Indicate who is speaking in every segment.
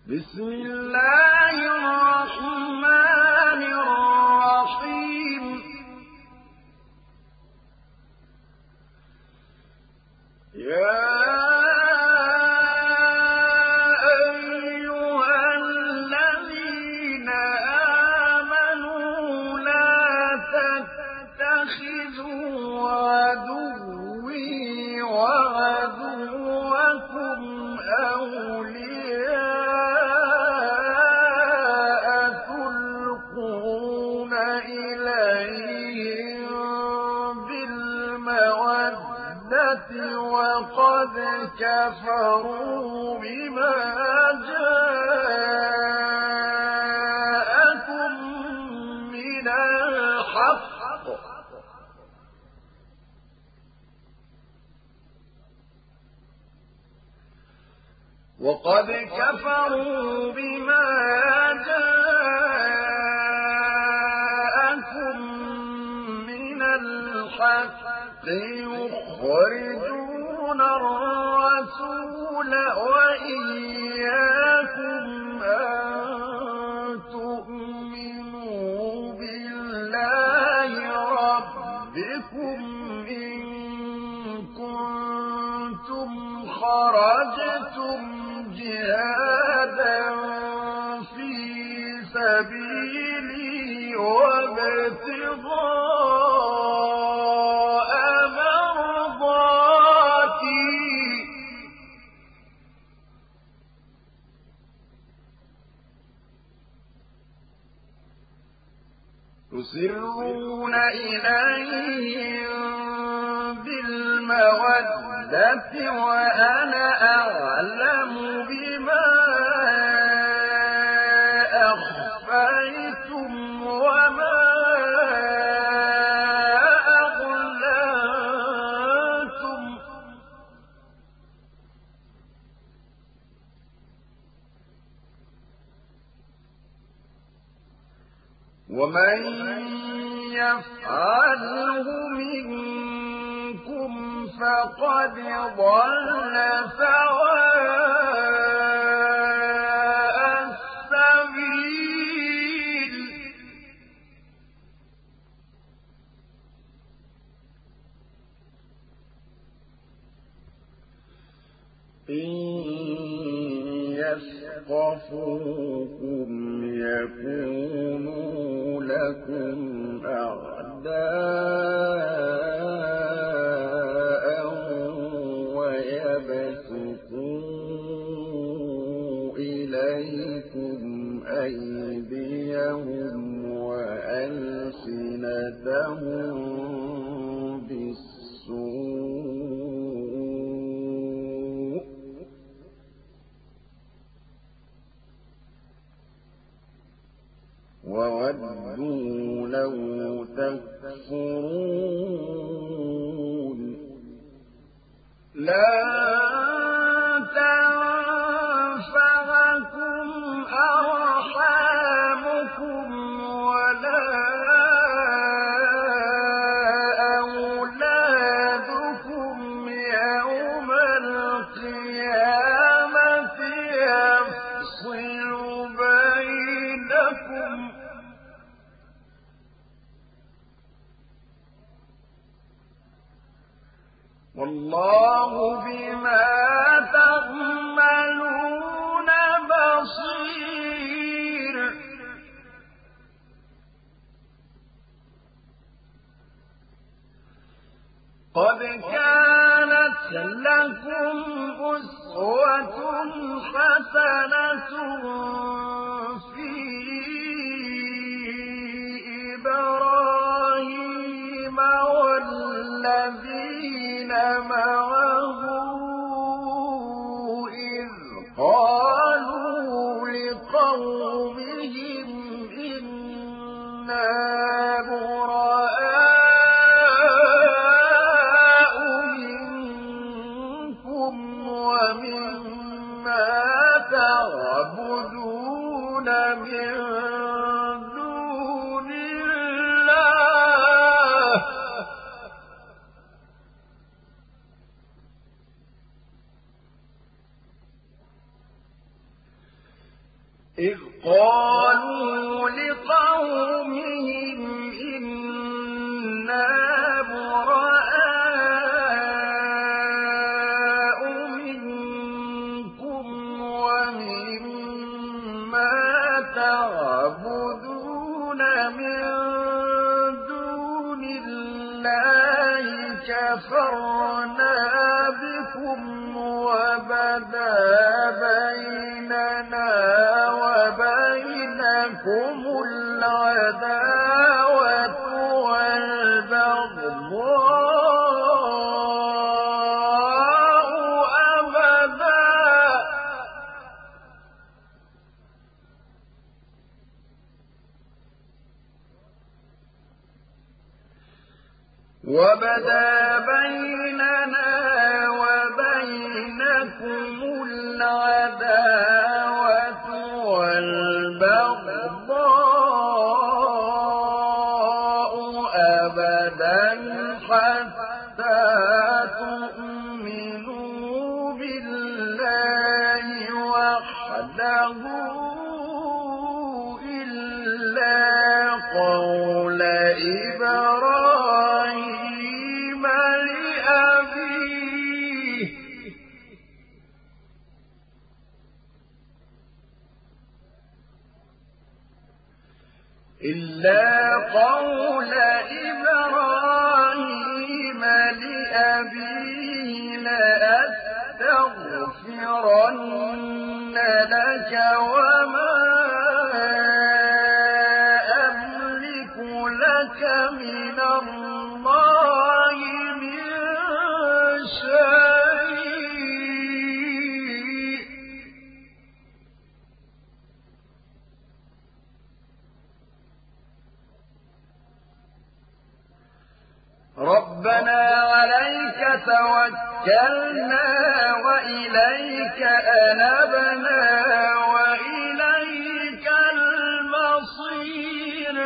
Speaker 1: بسم الله الرحمن الرحيم يا وقد كفروا بما جاءكم من الحق يخرجون الرسول وإياكم أن تؤمنوا بالله ربكم إن كنتم خرجتم جهادا في سبيلي وابتغاء مرضاتي تسرون إليهم بالمودة وأنا أعلم بما أخفيتم وما أعلنتم ومن يفعله منكم فقد ضل سواء السبيل إن يثقفوكم يكونوا لكم أعداء ويبسطوا إليكم أيديهم وألسنتهم بالسوء وودوا لو تكفرون لا تنفعكم أرحامكم ولا أولادكم يوم القيامة يفصل بينكم والله بما تعملون بصير قد كانت لكم أسوة حسنة في إبراهيم والذين معه إذ قالوا لقومهم إنا براء منكم ومما تعبدون من دون الله إذ قالوا لقومهم إنا براء منكم ومما تعبدون من دون الله كفرنا بكم وبدا بيننا وبينكم العداوة والبغضاء وبدا بيننا وبينكم العداوة والبغضاء أبدا حتى تؤمنوا بالله وحده إلا قول إبراهيم لأبيه لأستغفرن لك وما أملك لك من الله من شيء ربنا عليك توكلنا وإليك أنبنا وإليك المصير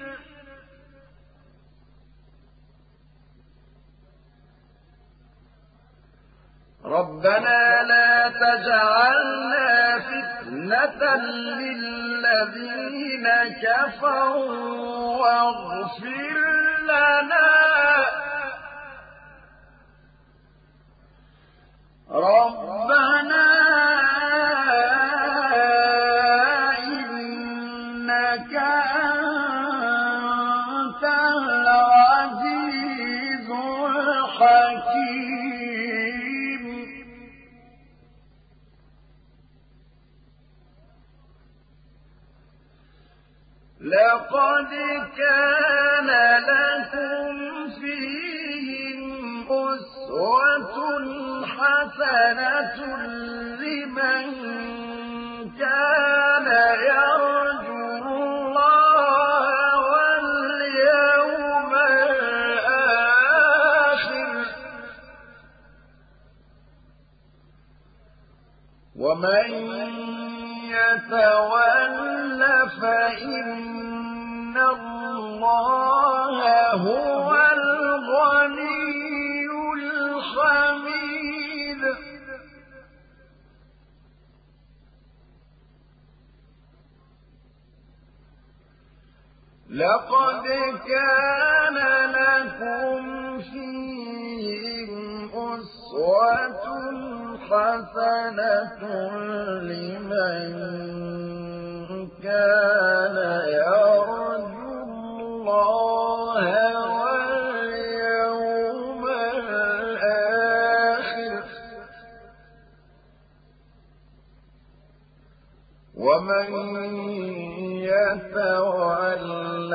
Speaker 1: ربنا لا تجعلنا فتنة للذين كفروا واغفر لنا ربنا إنك أنت العزيز الحكيم لقد كان لكم فيهم أسوة حسنة لمن كان يرجو الله واليوم الآخر ومن يتول فإن الله هو الغني الحميد لقد كان لكم فيهم أسوة حسنة لمن كان يرجو الله واليوم الآخر ومن يتول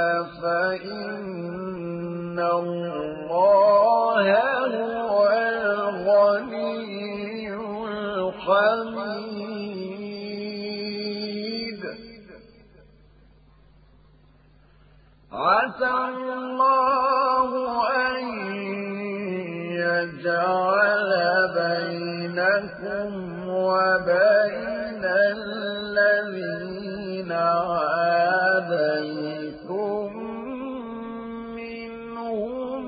Speaker 1: فإن الله هو الغني الحميد عسى الله أن يجعل بينكم وبين الذين عاديتم منهم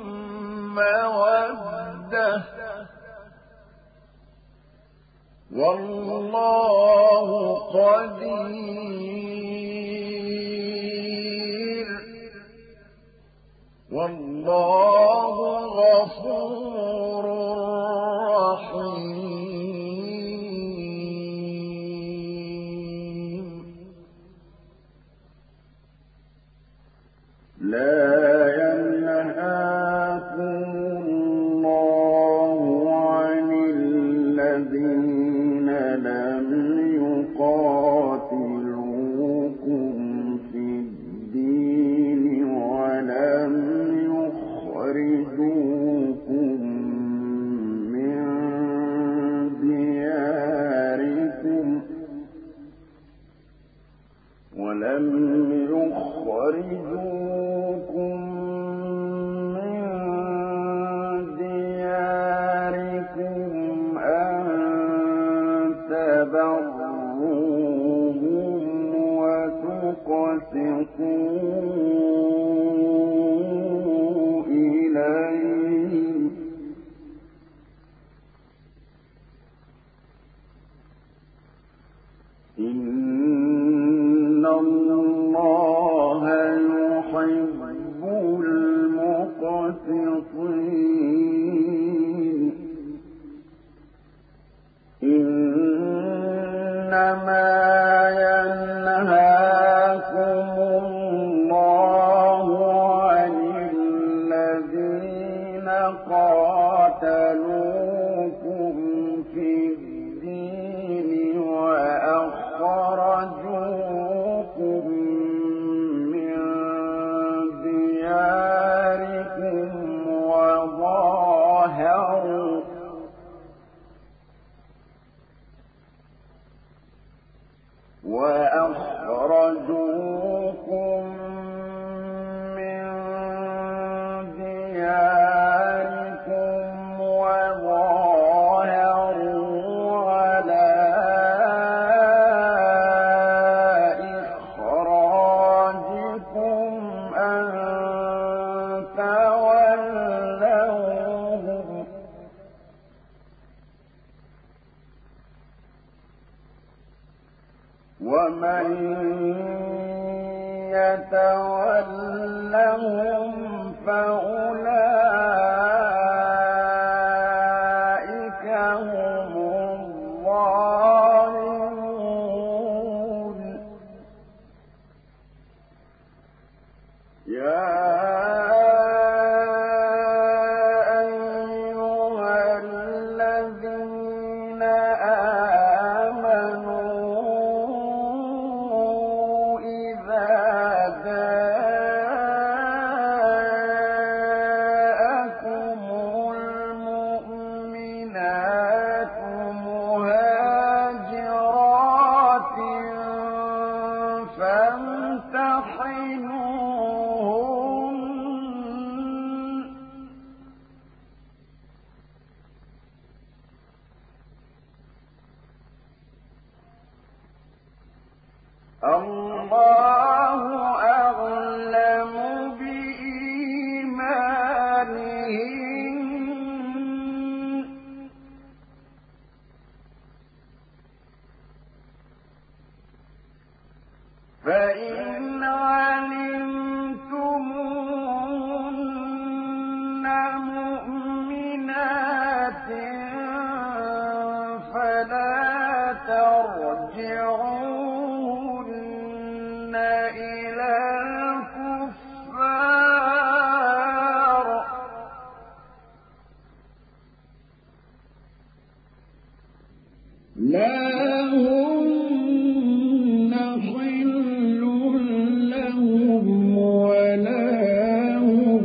Speaker 1: مودة والله قدير والله غفور رحيم لا ينهاكم الله عن الذين لم يقاتلوكم في الدين ولم يخرجوكم من دياركم أن تبروهم وتقسطوا إليهم إن الله يحب المقسطين إنما ينهاكم الله عن الذين قاتلوكم في الدين وأخرجوكم من دياركم وظاهروا على إخراجكم أن تولوهم ومن يتولهم فأولئك هم الظالمون يا أيها الذين آمنوا إذا جاءكم المؤمنات مهاجرات فامتحنوهن الله أعلم بإيمانهن فإن علمتموهن مؤمنات فلا ترجعوهن إلى الكفار لا هن حل لهم ولا هم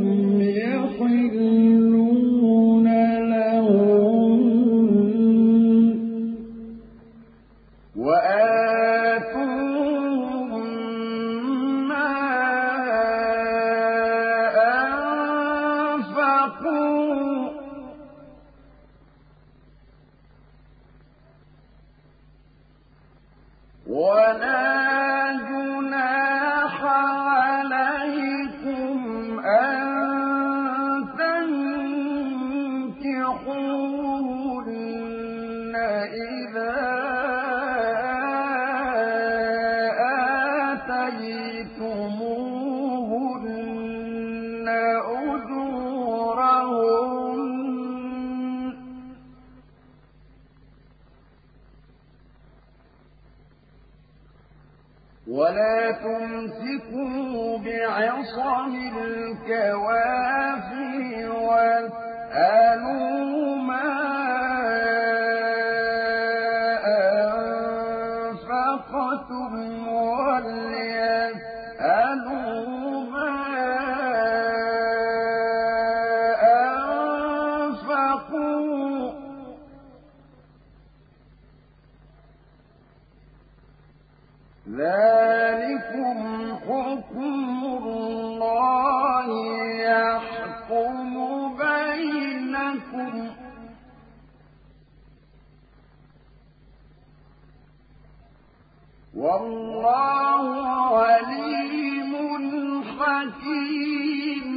Speaker 1: يحلون لهم وآتوهم ما أنفقوا ولا جناح عليكم أن تنكحوهن إذا ولا تمسكوا بعصم الكوافر واسألوا ما أنفقتم وليسألوا ما أنفقوا ذلكم حكم الله يحكم بينكم والله عليم حكيم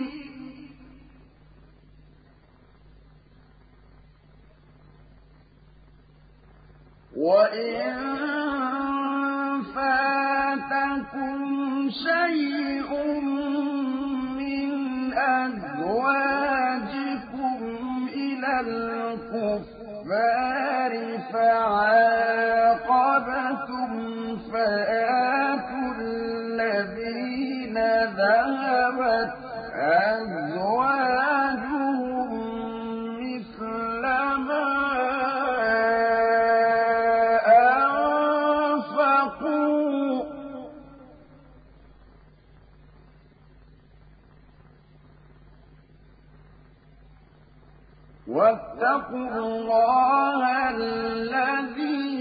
Speaker 1: وإن فاتكم شيء من أزواجكم إلى الكفار فعاقبتم فآتوا الذين ذهبت أزواجهم مثل ما أنفقوا واتقوا الله الذي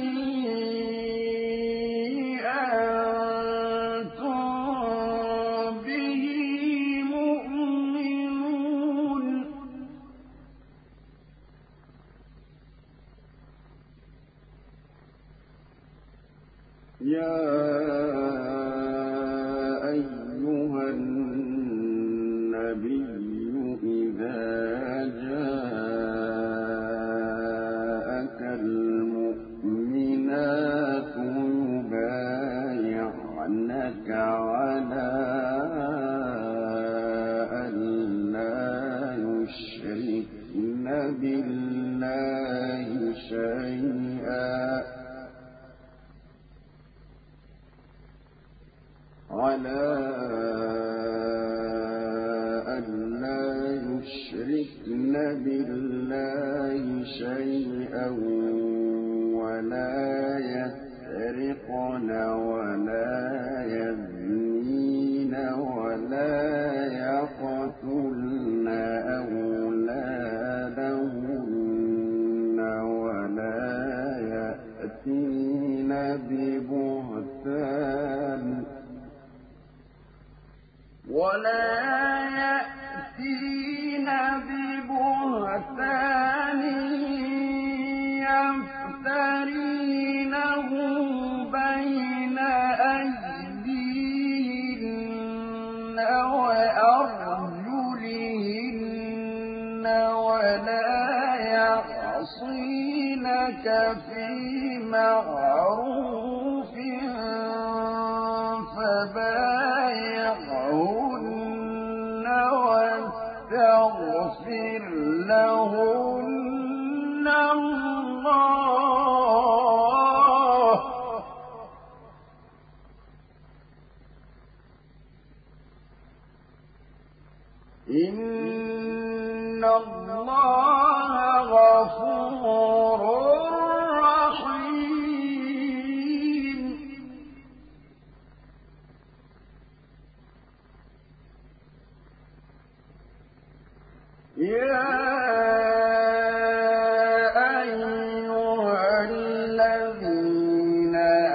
Speaker 1: أنتم به مؤمنون يا أيها النبي إذا جاءك المؤمنات يبايعنك على أن لا يشركن بالله شيئا ولا يسرقن ولا يزنين ولا يقتلن أولادهن ولا يأتين ببهتان يفترينه بين أيديهن وأرجلهن ولا يعصينك في معروف فبايعهن واستغفر لهن الله إن الله غفور رحيم يا أيها الذين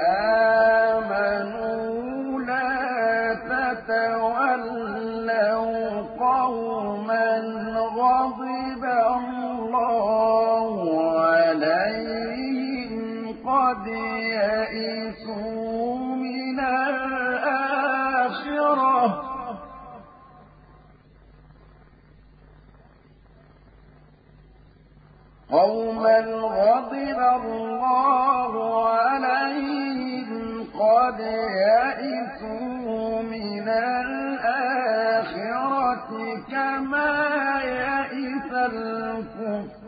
Speaker 1: آمنوا لا تتولوا قوما غضب الله عليهم قد يئسوا من الآخرة قوما غضب الله عليهم قد يئسوا من الآخرة كما يئس الكفار